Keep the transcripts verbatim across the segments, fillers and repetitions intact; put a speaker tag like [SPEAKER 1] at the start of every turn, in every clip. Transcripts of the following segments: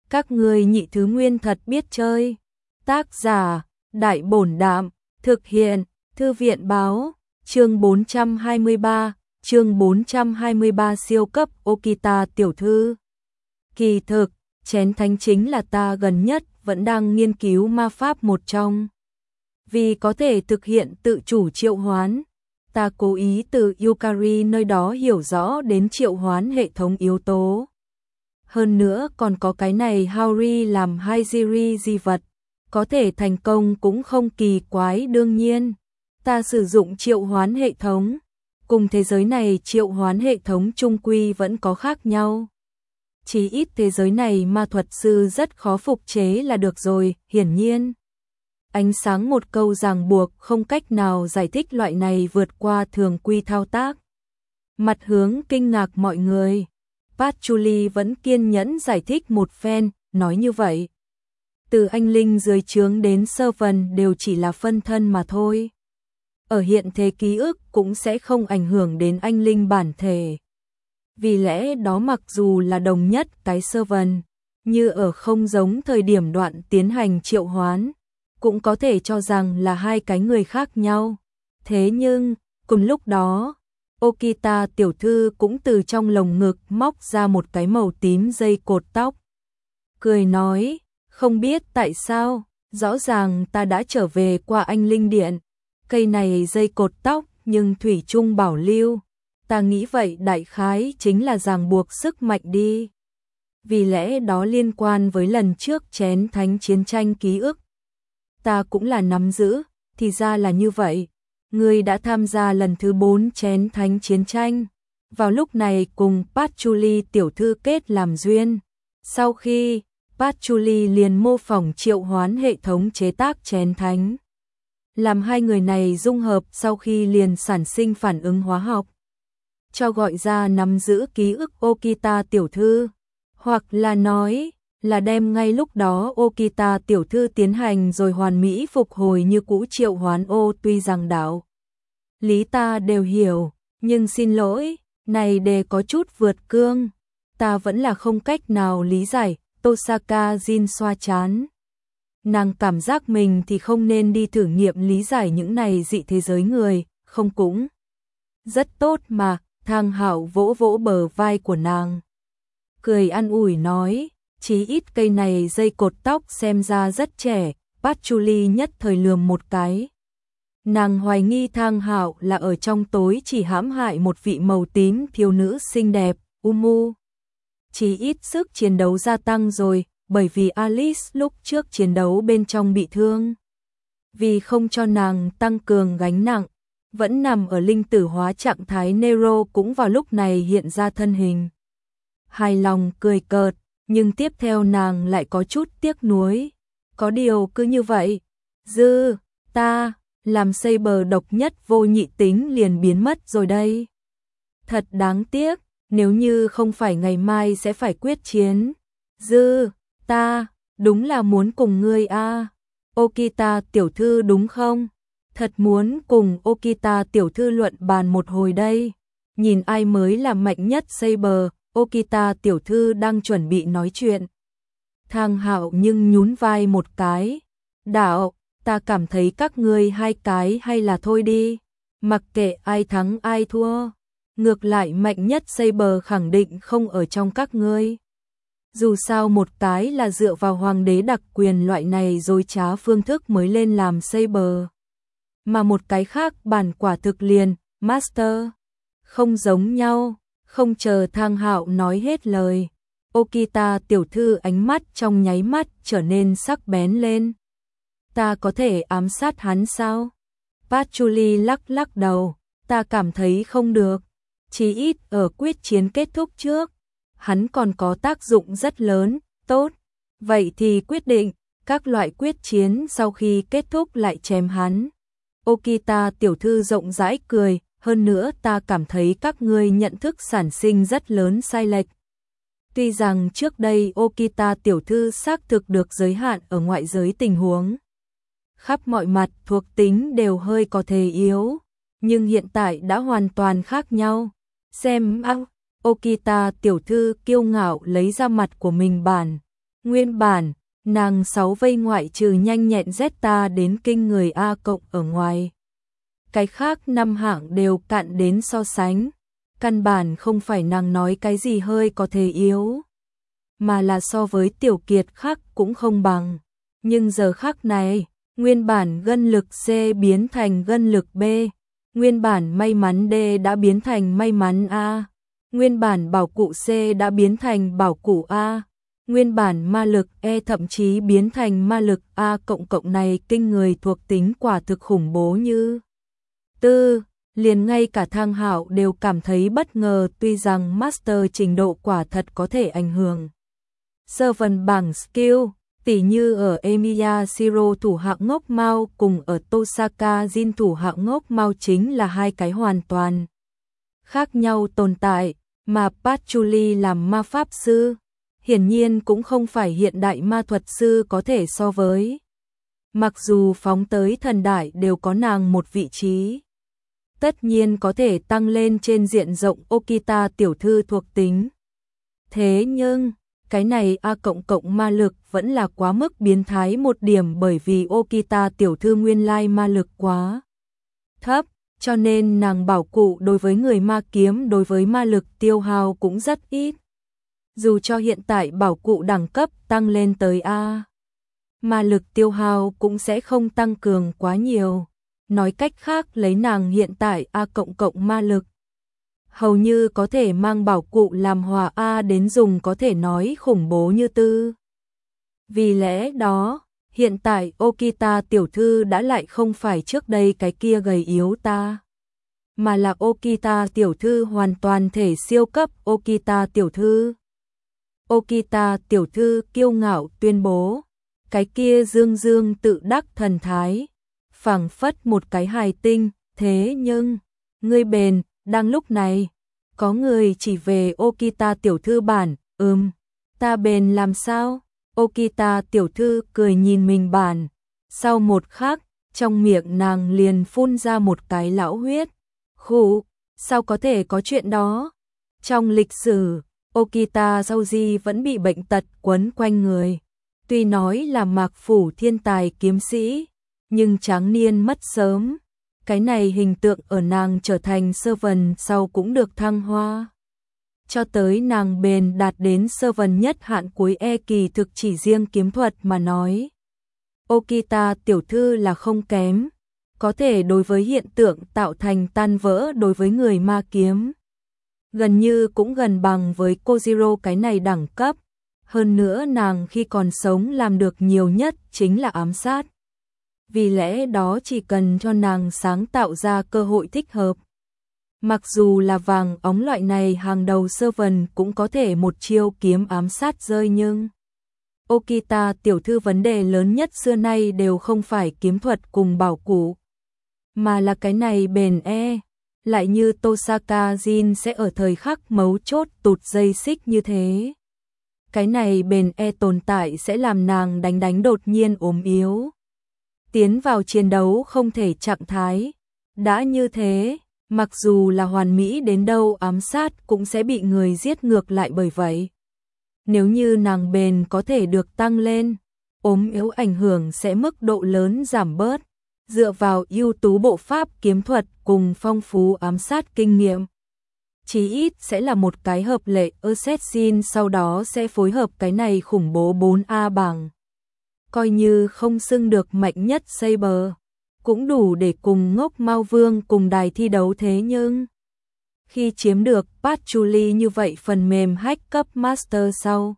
[SPEAKER 1] Các ngươi nhị thứ nguyên thật biết chơi. Tác giả, Đại Bổn Đạm, thực hiện, Thư viện Báo, chương bốn trăm hai mươi ba, chương bốn trăm hai mươi ba siêu cấp Okita tiểu thư. Kỳ thực, chén thánh chính là ta gần nhất vẫn đang nghiên cứu ma pháp một trong. Vì có thể thực hiện tự chủ triệu hoán, ta cố ý từ Yukari nơi đó hiểu rõ đến triệu hoán hệ thống yếu tố. Hơn nữa còn có cái này Haori làm Haijiri di vật, có thể thành công cũng không kỳ quái. Đương nhiên, ta sử dụng triệu hoán hệ thống, cùng thế giới này triệu hoán hệ thống chung quy vẫn có khác nhau. Chỉ ít thế giới này ma thuật sư rất khó phục chế là được rồi. Hiển nhiên, ánh sáng một câu ràng buộc không cách nào giải thích loại này vượt qua thường quy thao tác. Mặt hướng kinh ngạc mọi người, Patchouli vẫn kiên nhẫn giải thích một phen, nói như vậy. Từ anh linh dưới trướng đến sơ phần đều chỉ là phân thân mà thôi. Ở hiện thế ký ức cũng sẽ không ảnh hưởng đến anh linh bản thể. Vì lẽ đó mặc dù là đồng nhất cái sơ vần, như ở không giống thời điểm đoạn tiến hành triệu hoán, cũng có thể cho rằng là hai cái người khác nhau. Thế nhưng, cùng lúc đó, Okita tiểu thư cũng từ trong lồng ngực móc ra một cái màu tím dây cột tóc. Cười nói, không biết tại sao, rõ ràng ta đã trở về qua anh linh điện. Cây này dây cột tóc nhưng thủy chung bảo lưu. Ta nghĩ vậy đại khái chính là ràng buộc sức mạnh đi. Vì lẽ đó liên quan với lần trước chén thánh chiến tranh ký ức. Ta cũng là nắm giữ, thì ra là như vậy. Ngươi đã tham gia lần thứ bốn chén thánh chiến tranh. Vào lúc này cùng Patchouli tiểu thư kết làm duyên. Sau khi, Patchouli liền mô phỏng triệu hoán hệ thống chế tác chén thánh. Làm hai người này dung hợp sau khi liền sản sinh phản ứng hóa học. Cho gọi ra nắm giữ ký ức Okita tiểu thư. Hoặc là nói, là đem ngay lúc đó Okita tiểu thư tiến hành rồi hoàn mỹ phục hồi như cũ triệu hoán ô. Tuy rằng đạo lý ta đều hiểu, nhưng xin lỗi, này đề có chút vượt cương. Ta vẫn là không cách nào lý giải. Tosaka Jin xoa chán. Nàng cảm giác mình thì không nên đi thử nghiệm lý giải những này dị thế giới người, không cũng rất tốt mà. Thang Hạo vỗ vỗ bờ vai của nàng, cười an ủi nói, chí ít cây này dây cột tóc xem ra rất trẻ. Patchouli nhất thời lườm một cái. Nàng hoài nghi Thang Hạo là ở trong tối chỉ hãm hại một vị màu tím thiếu nữ xinh đẹp. Umu chí ít sức chiến đấu gia tăng rồi, bởi vì Alice lúc trước chiến đấu bên trong bị thương. Vì không cho nàng tăng cường gánh nặng, vẫn nằm ở linh tử hóa trạng thái. Nero cũng vào lúc này hiện ra thân hình. Hài lòng cười cợt, nhưng tiếp theo nàng lại có chút tiếc nuối. Có điều cứ như vậy, dư, ta, làm Saber độc nhất vô nhị tính liền biến mất rồi đây. Thật đáng tiếc, nếu như không phải ngày mai sẽ phải quyết chiến. Dư, ta, đúng là muốn cùng ngươi a. À. Okita tiểu thư đúng không? Thật muốn cùng Okita tiểu thư luận bàn một hồi đây. Nhìn ai mới là mạnh nhất Saber. Okita tiểu thư đang chuẩn bị nói chuyện. Thang Hạo nhưng nhún vai một cái. Đạo, ta cảm thấy các ngươi hai cái hay là thôi đi. Mặc kệ ai thắng ai thua. Ngược lại mạnh nhất Saber khẳng định không ở trong các ngươi. Dù sao một cái là dựa vào hoàng đế đặc quyền loại này dối trá phương thức mới lên làm Saber. Mà một cái khác bản quả thực liền, Master. Không giống nhau, không chờ Thang Hạo nói hết lời. Okita tiểu thư ánh mắt trong nháy mắt trở nên sắc bén lên. Ta có thể ám sát hắn sao? Patchouli lắc lắc đầu, ta cảm thấy không được. Chí ít ở quyết chiến kết thúc trước, hắn còn có tác dụng rất lớn. Tốt, vậy thì quyết định, các loại quyết chiến sau khi kết thúc lại chém hắn. Okita tiểu thư rộng rãi cười, hơn nữa ta cảm thấy các ngươi nhận thức sản sinh rất lớn sai lệch. Tuy rằng trước đây Okita tiểu thư xác thực được giới hạn ở ngoại giới tình huống. Khắp mọi mặt thuộc tính đều hơi có thể yếu, nhưng hiện tại đã hoàn toàn khác nhau. Xem ao, Okita tiểu thư kiêu ngạo lấy ra mặt của mình bản. Nguyên bản, nàng sáu vây ngoại trừ nhanh nhẹn Zeta đến kinh người A cộng ở ngoài. Cái khác năm hạng đều cạn đến so sánh. Căn bản không phải nàng nói cái gì hơi có thể yếu, mà là so với tiểu kiệt khác cũng không bằng. Nhưng giờ khắc này, nguyên bản gân lực C biến thành gân lực B, nguyên bản may mắn D đã biến thành may mắn A, nguyên bản bảo cụ C đã biến thành bảo cụ A, nguyên bản ma lực E thậm chí biến thành ma lực A cộng cộng này kinh người thuộc tính quả thực khủng bố như tư. Liền ngay cả Thang Hạo đều cảm thấy bất ngờ, tuy rằng Master trình độ quả thật có thể ảnh hưởng servant bảng skill, tỉ như ở Emiya Shiro thủ hạng ngốc mau cùng ở Tosaka Jin thủ hạng ngốc mau chính là hai cái hoàn toàn khác nhau tồn tại, mà Patchouli làm ma pháp sư, hiển nhiên cũng không phải hiện đại ma thuật sư có thể so với. Mặc dù phóng tới thần đại đều có nàng một vị trí, tất nhiên có thể tăng lên trên diện rộng Okita tiểu thư thuộc tính. Thế nhưng, cái này A cộng cộng ma lực vẫn là quá mức biến thái một điểm, bởi vì Okita tiểu thư nguyên lai ma lực quá thấp, cho nên nàng bảo cụ đối với người ma kiếm đối với ma lực tiêu hao cũng rất ít. Dù cho hiện tại bảo cụ đẳng cấp tăng lên tới A, ma lực tiêu hao cũng sẽ không tăng cường quá nhiều. Nói cách khác, lấy nàng hiện tại A cộng cộng ma lực, hầu như có thể mang bảo cụ làm hòa A đến dùng, có thể nói khủng bố như tư. Vì lẽ đó, hiện tại Okita tiểu thư đã lại không phải trước đây cái kia gầy yếu ta, mà là Okita tiểu thư hoàn toàn thể siêu cấp Okita tiểu thư. Okita tiểu thư kiêu ngạo tuyên bố, cái kia dương dương tự đắc thần thái, phảng phất một cái hài tinh. Thế nhưng, ngươi bền, đang lúc này, có người chỉ về Okita tiểu thư bản, ừm, ta bền làm sao? Okita tiểu thư cười nhìn mình bản, sau một khắc, trong miệng nàng liền phun ra một cái lão huyết. Khụ, sao có thể có chuyện đó? Trong lịch sử, Okita Sauji vẫn bị bệnh tật quấn quanh người. Tuy nói là Mạc phủ thiên tài kiếm sĩ, nhưng tráng niên mất sớm. Cái này hình tượng ở nàng trở thành servant sau cũng được thăng hoa. Cho tới nàng bền đạt đến servant nhất hạn cuối E kỳ thực chỉ riêng kiếm thuật mà nói. Okita tiểu thư là không kém, có thể đối với hiện tượng tạo thành tan vỡ đối với người ma kiếm. Gần như cũng gần bằng với Kojiro cái này đẳng cấp. Hơn nữa nàng khi còn sống làm được nhiều nhất chính là ám sát. Vì lẽ đó chỉ cần cho nàng sáng tạo ra cơ hội thích hợp. Mặc dù là vàng óng loại này hàng đầu servant cũng có thể một chiêu kiếm ám sát rơi, nhưng Okita tiểu thư vấn đề lớn nhất xưa nay đều không phải kiếm thuật cùng bảo cụ, mà là cái này bền E. Lại như Tosaka Jin sẽ ở thời khắc mấu chốt tụt dây xích như thế. Cái này bền E tồn tại sẽ làm nàng đánh đánh đột nhiên ốm yếu, tiến vào chiến đấu không thể trạng thái. Đã như thế, mặc dù là hoàn mỹ đến đâu ám sát cũng sẽ bị người giết ngược lại, bởi vậy nếu như nàng bền có thể được tăng lên, ốm yếu ảnh hưởng sẽ mức độ lớn giảm bớt. Dựa vào ưu tú bộ pháp kiếm thuật cùng phong phú ám sát kinh nghiệm, chí ít sẽ là một cái hợp lệ assassin, sau đó sẽ phối hợp cái này khủng bố bốn A bảng. Coi như không xưng được mạnh nhất Saber, cũng đủ để cùng ngốc Mao Vương cùng đài thi đấu. Thế nhưng, khi chiếm được Patchouli như vậy phần mềm hack cấp Master sau,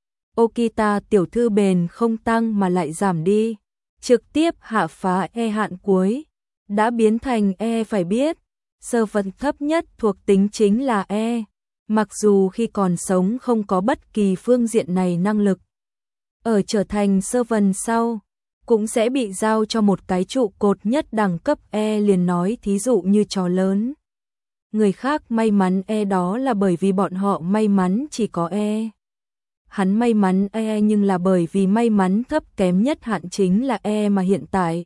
[SPEAKER 1] Okita tiểu thư bền không tăng mà lại giảm đi, trực tiếp hạ phá E hạn cuối, đã biến thành E. Phải biết, servant thấp nhất thuộc tính chính là E, mặc dù khi còn sống không có bất kỳ phương diện này năng lực. Ở trở thành servant sau, cũng sẽ bị giao cho một cái trụ cột nhất đẳng cấp E, liền nói thí dụ như trò lớn. Người khác may mắn E đó là bởi vì bọn họ may mắn chỉ có E. Hắn may mắn E nhưng là bởi vì may mắn thấp kém nhất hạn chính là E, mà hiện tại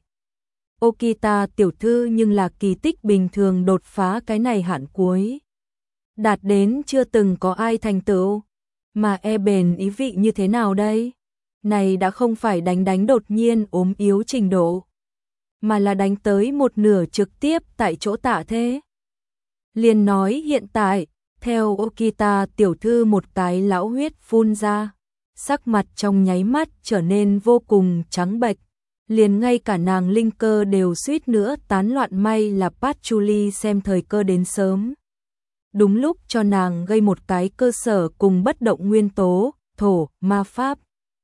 [SPEAKER 1] Okita tiểu thư nhưng là kỳ tích bình thường đột phá cái này hạn cuối, đạt đến chưa từng có ai thành tựu. Mà E bền ý vị như thế nào đây? này đã không phải đánh đánh đột nhiên ốm yếu trình độ, mà là đánh tới một nửa trực tiếp tại chỗ Tạ Thế. Liền nói hiện tại, theo Okita tiểu thư một cái lão huyết phun ra, sắc mặt trong nháy mắt trở nên vô cùng trắng bệch, liền ngay cả nàng linh cơ đều suýt nữa tán loạn, may là Patchouli xem thời cơ đến sớm. Đúng lúc cho nàng gây một cái cơ sở cùng bất động nguyên tố, thổ, ma pháp.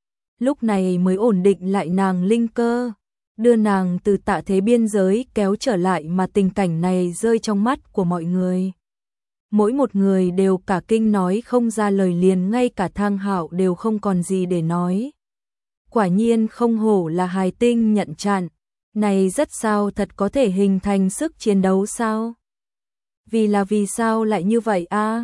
[SPEAKER 1] Lúc này mới ổn định lại nàng linh cơ, đưa nàng từ Tạ Thế biên giới kéo trở lại, mà tình cảnh này rơi trong mắt của mọi người. Mỗi một người đều cả kinh nói không ra lời, liền ngay cả Thang Hạo đều không còn gì để nói. Quả nhiên không hổ là hài tinh nhận chặn, này rất sao thật có thể hình thành sức chiến đấu sao? Vì là vì sao lại như vậy a? À?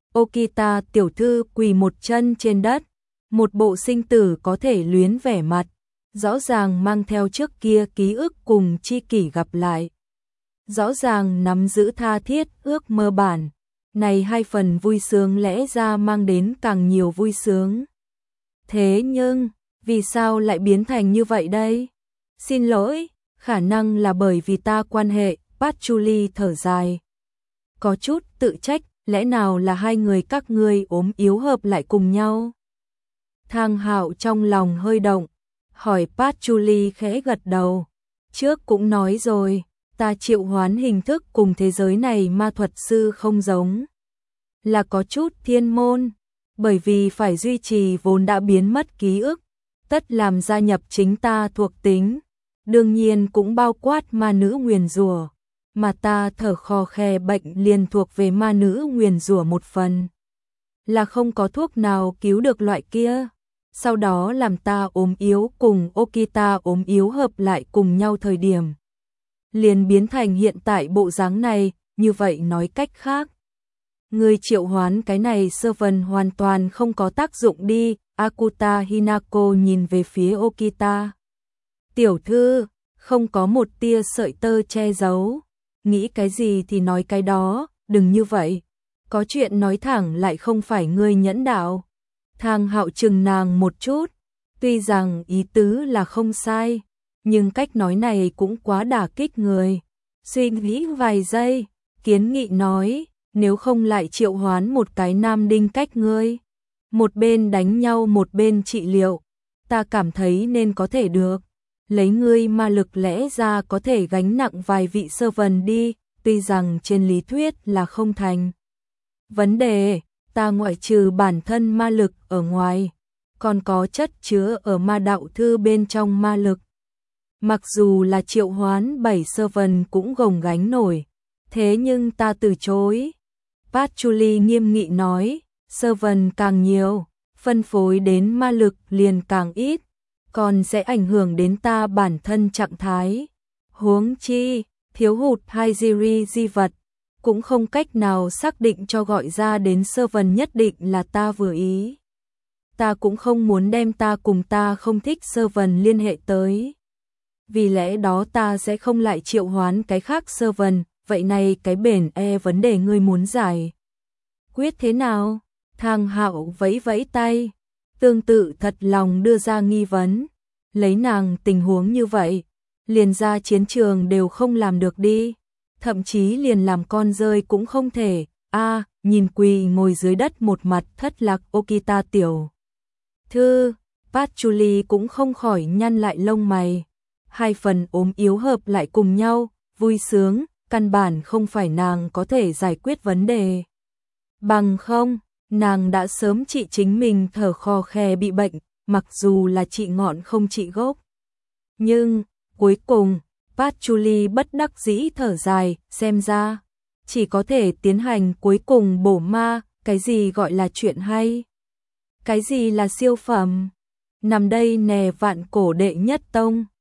[SPEAKER 1] Okita tiểu thư quỳ một chân trên đất, một bộ sinh tử có thể luyến vẻ mặt, rõ ràng mang theo trước kia ký ức cùng chi kỷ gặp lại. Rõ ràng nắm giữ tha thiết ước mơ bản, này hai phần vui sướng lẽ ra mang đến càng nhiều vui sướng. Thế nhưng, vì sao lại biến thành như vậy đây? Xin lỗi, khả năng là bởi vì ta quan hệ, Patchouli thở dài. Có chút tự trách, lẽ nào là hai người các ngươi ốm yếu hợp lại cùng nhau? Thang Hạo trong lòng hơi động, hỏi Patchouli khẽ gật đầu. Trước cũng nói rồi, ta triệu hoán hình thức cùng thế giới này ma thuật sư không giống. Là có chút thiên môn, bởi vì phải duy trì vốn đã biến mất ký ức, tất làm gia nhập chính ta thuộc tính, đương nhiên cũng bao quát ma nữ nguyền rủa, mà ta thở khò khè bệnh liền thuộc về ma nữ nguyền rủa một phần. Là không có thuốc nào cứu được loại kia. Sau đó làm ta ốm yếu cùng Okita ốm yếu hợp lại cùng nhau thời điểm, liền biến thành hiện tại bộ dáng này, như vậy nói cách khác. Người triệu hoán cái này sơ vần hoàn toàn không có tác dụng đi. Akuta Hinako nhìn về phía Okita. Tiểu thư, không có một tia sợi tơ che giấu. Nghĩ cái gì thì nói cái đó, đừng như vậy. Có chuyện nói thẳng lại không phải ngươi nhẫn đạo. Thang Hạo chừng nàng một chút. Tuy rằng ý tứ là không sai, nhưng cách nói này cũng quá đả kích người. Suy nghĩ vài giây, kiến nghị nói, nếu không lại triệu hoán một cái nam đinh cách ngươi. Một bên đánh nhau một bên trị liệu, ta cảm thấy nên có thể được. Lấy ngươi ma lực lẽ ra có thể gánh nặng vài vị sơ vần đi, tuy rằng trên lý thuyết là không thành vấn đề, ta ngoại trừ bản thân ma lực ở ngoài, còn có chất chứa ở ma đạo thư bên trong ma lực. Mặc dù là triệu hoán bảy sơ vần cũng gồng gánh nổi, thế nhưng ta từ chối. Patchouli nghiêm nghị nói, sơ vần càng nhiều, phân phối đến ma lực liền càng ít, còn sẽ ảnh hưởng đến ta bản thân trạng thái. Huống chi, thiếu hụt hai Jiri di vật, cũng không cách nào xác định cho gọi ra đến sơ vần nhất định là ta vừa ý. Ta cũng không muốn đem ta cùng ta không thích sơ vần liên hệ tới. Vì lẽ đó ta sẽ không lại triệu hoán cái khác sơ vần, vậy này cái bền e vấn đề ngươi muốn giải quyết thế nào? Thang Hạo vẫy vẫy tay, tương tự thật lòng đưa ra nghi vấn. Lấy nàng tình huống như vậy, liền ra chiến trường đều không làm được đi, thậm chí liền làm con rơi cũng không thể. A, à, nhìn quỳ ngồi dưới đất một mặt thất lạc Okita tiểu thư, Patchouli cũng không khỏi nhăn lại lông mày. Hai phần ốm yếu hợp lại cùng nhau, vui sướng, căn bản không phải nàng có thể giải quyết vấn đề. Bằng không, nàng đã sớm trị chính mình thở khò khè bị bệnh, mặc dù là trị ngọn không trị gốc. Nhưng, cuối cùng, Patchouli bất đắc dĩ thở dài, xem ra, chỉ có thể tiến hành cuối cùng bổ ma, cái gì gọi là chuyện hay? Cái gì là siêu phẩm? Nằm đây nè vạn cổ đệ nhất tông.